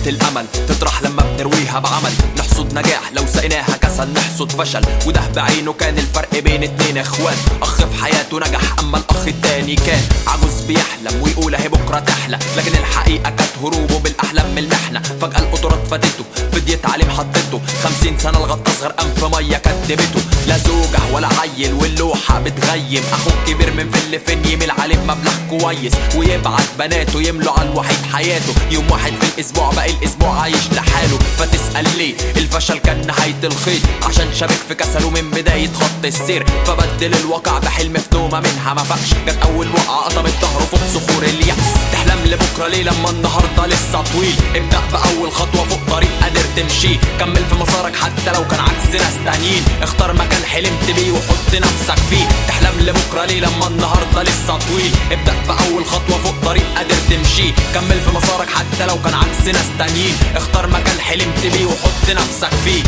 بنت الامل تطرح لما بنرويها بعمل. نحصد نجاح لو سقيناها كسل، نحصد فشل وده بعينه كان الفرق بين اتنين اخوات. اخ في حياته نجح اما الاخ التاني كان عجوز بيحلم ويقول اهي بكره تحلى، لكن الحقيقه كانت هروبه بالاحلام من المحنه. فجاه القطرات فاتته فديت عليه محطته، 50 سنه الغطاس غرقان في ميه كدبته. لا زوجه ولا عيل واللوحه بتغيم، اخوه كبير من فين يميل عليه بمبلغ كويس ويبعت بناته يملوا على الوحيد حياته. يوم واحد في الاسبوع باقي الاسبوع عايش لحاله، فتسال ليه الفشل كان نهايه الخيط؟ عشان شابك في كسله من بدايه خط السير، فبدل الواقع بحلم في نومه منها ما فاقش. جت اول وقعه قطمت ظهره فوق صخور اليأس. تحلم لبكره ليه لما النهارده لسه طويل؟ ابدأ بأول خطوه فوق طريق قادر تمشيه، كمل في مسارك حتى لو كان عكس ناس تانيين. اختار مكان حلمت بيه وحط نفسك فيه. تحلم لبكره ليه لما النهارده لسه طويل؟ ابدأ بأول خطوه فوق طريق قادر تمشيه، كمل في مسارك حتى لو كان عكس ناس تانيين. اختار مكان حلمت بيه وحط نفسك فيه.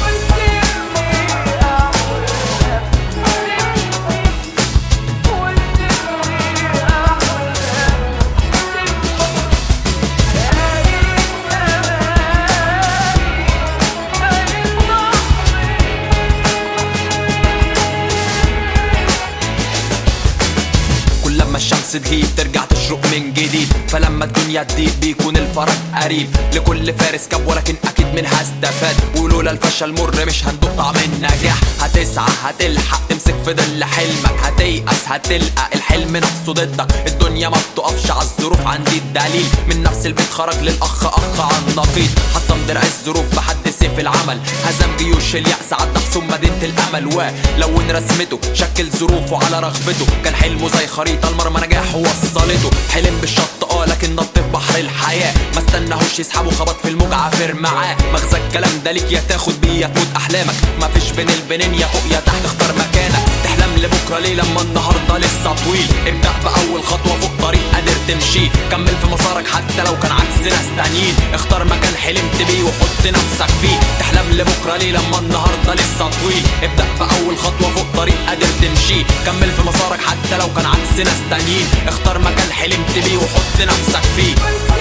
لما الشمس تغيب ترجع تشرق من جديد، فلما الدنيا تضيق بيكون الفرج قريب. لكل فارس كاب ولكن اكيد منها استفاد، ولولا الفشل مر مش هندوق طعم النجاح. هتسعى هتلحق تمسك في ظل حلمك، هتيأس هتلقى الحلم نفسه ضدك. الدنيا ما بتقفش على الظروف، عندي الدليل من نفس البيت خرج للاخ اخ عن نقيض. حطم درع الظروف بحد سيف العمل، هزم جيوش اليأس عدى حصون مدينة الامل. ولون رسمته شكل ظروفه على رغبته، كان حلمه زي خريطة المرمى نجاحه وصلته. حلم بالشط لكن نط في بحر الحياة، ما استناهوش يسحبه خبط في الموج عافر معاه. مغزى الكلام ده ليك يا تاخد بيه يا تموت احلامك، ما فيش بين البنين يا فوق يا تحت اختار مكانك. تحلم لبكره ليه لما النهارده لسه طويل؟ ابدأ بأول خطوه فوق طريق قادر تمشيه، كمل في مسارك حتى لو كان عكس ناس تانيين. اختار مكان حلمت بيه وحط نفسك فيه. تحلم لبكره ليه لما النهارده لسه طويل؟ ابدأ بأول خطوه فوق طريق قادر تمشيه، كمل في مسارك حتى لو كان عكس ناس تانيين. اختار مكان حلمت بيه وحط نفسك فيه.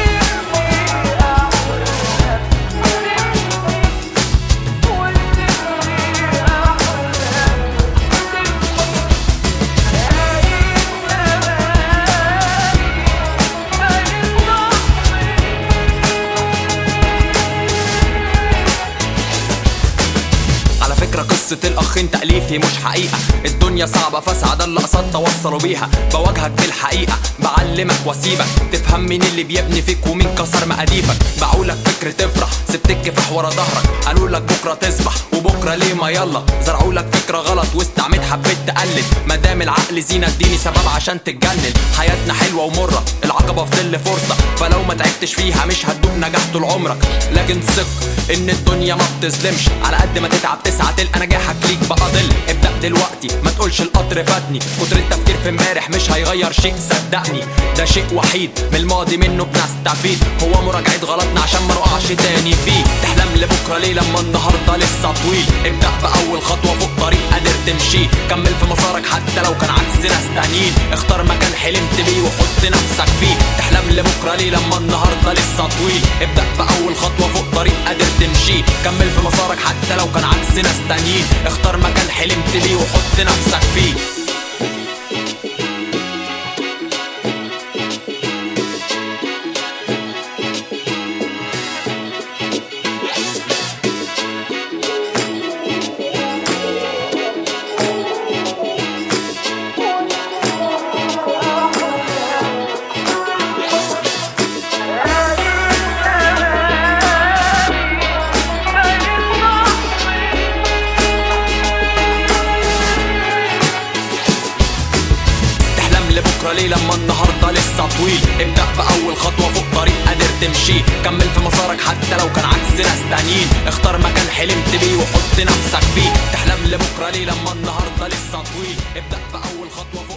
قصة الأخين تأليفي مش حقيقة، الدنيا صعبة فاسعة ده اللي قصدت توصلوا بيها. بواجهك بالحقيقة بعلمك واسيبك، تفهم مين اللي بيبني فيك ومين كسر مقاديفك. باعولك فكر تفرح سبت الكفاح ورا ظهرك، قالولك بكرة تصبح وبكرة ليه ما يلا. زرعولك فكرة غلط واستعميت حبيت تقلد، مادام العقل زينة اديني سبب عشان تتجنن. حياتنا حلوة ومرة العقبة في ظل فرصة، فلو ما تعبتش فيها مش هتدوق نجاح طول عمرك. لكن ثق ان الدنيا ما بتظلمش، على قد ما تتعب تسعى تلقى نجاحك ليك بقى ضل. ابدأ دلوقتي ما تقولش القطر فاتني، كتر التفكير في امبارح مش هيغير شيء صدقني. ده شيء وحيد من الماضي منه بنستفيد، هو مراجعة غلطنا عشان ما نقعش تاني فيه. تحلم لبكره ليه لما النهارده لسه طويل؟ ابدأ بأول خطوه فوق طريق قادر تمشيه، كمل في مسارك حتى لو كان عكس ناس تانيين. اختار مكان حلمت بيه وحط نفسك فيه. تحلم لبكره ليه لما النهارده لسه طويل؟ ابدأ بأول خطوه فوق طريق قادر تمشيه، كمل في مسارك حتى لو كان عكس ناس تانيين. اختار مكان حلمت بيه وحط نفسك فيه. بكره ليه لما النهارده لسه طويل؟ ابدأ بأول خطوه فوق طريق قادر تمشيه، كمل في مسارك حتى لو كان عكس ناس تانيين. اختار مكان حلمت بيه وحط نفسك فيه. تحلم لبكره ليه لما النهارده لسه طويل؟ ابدأ بأول خطوه فوق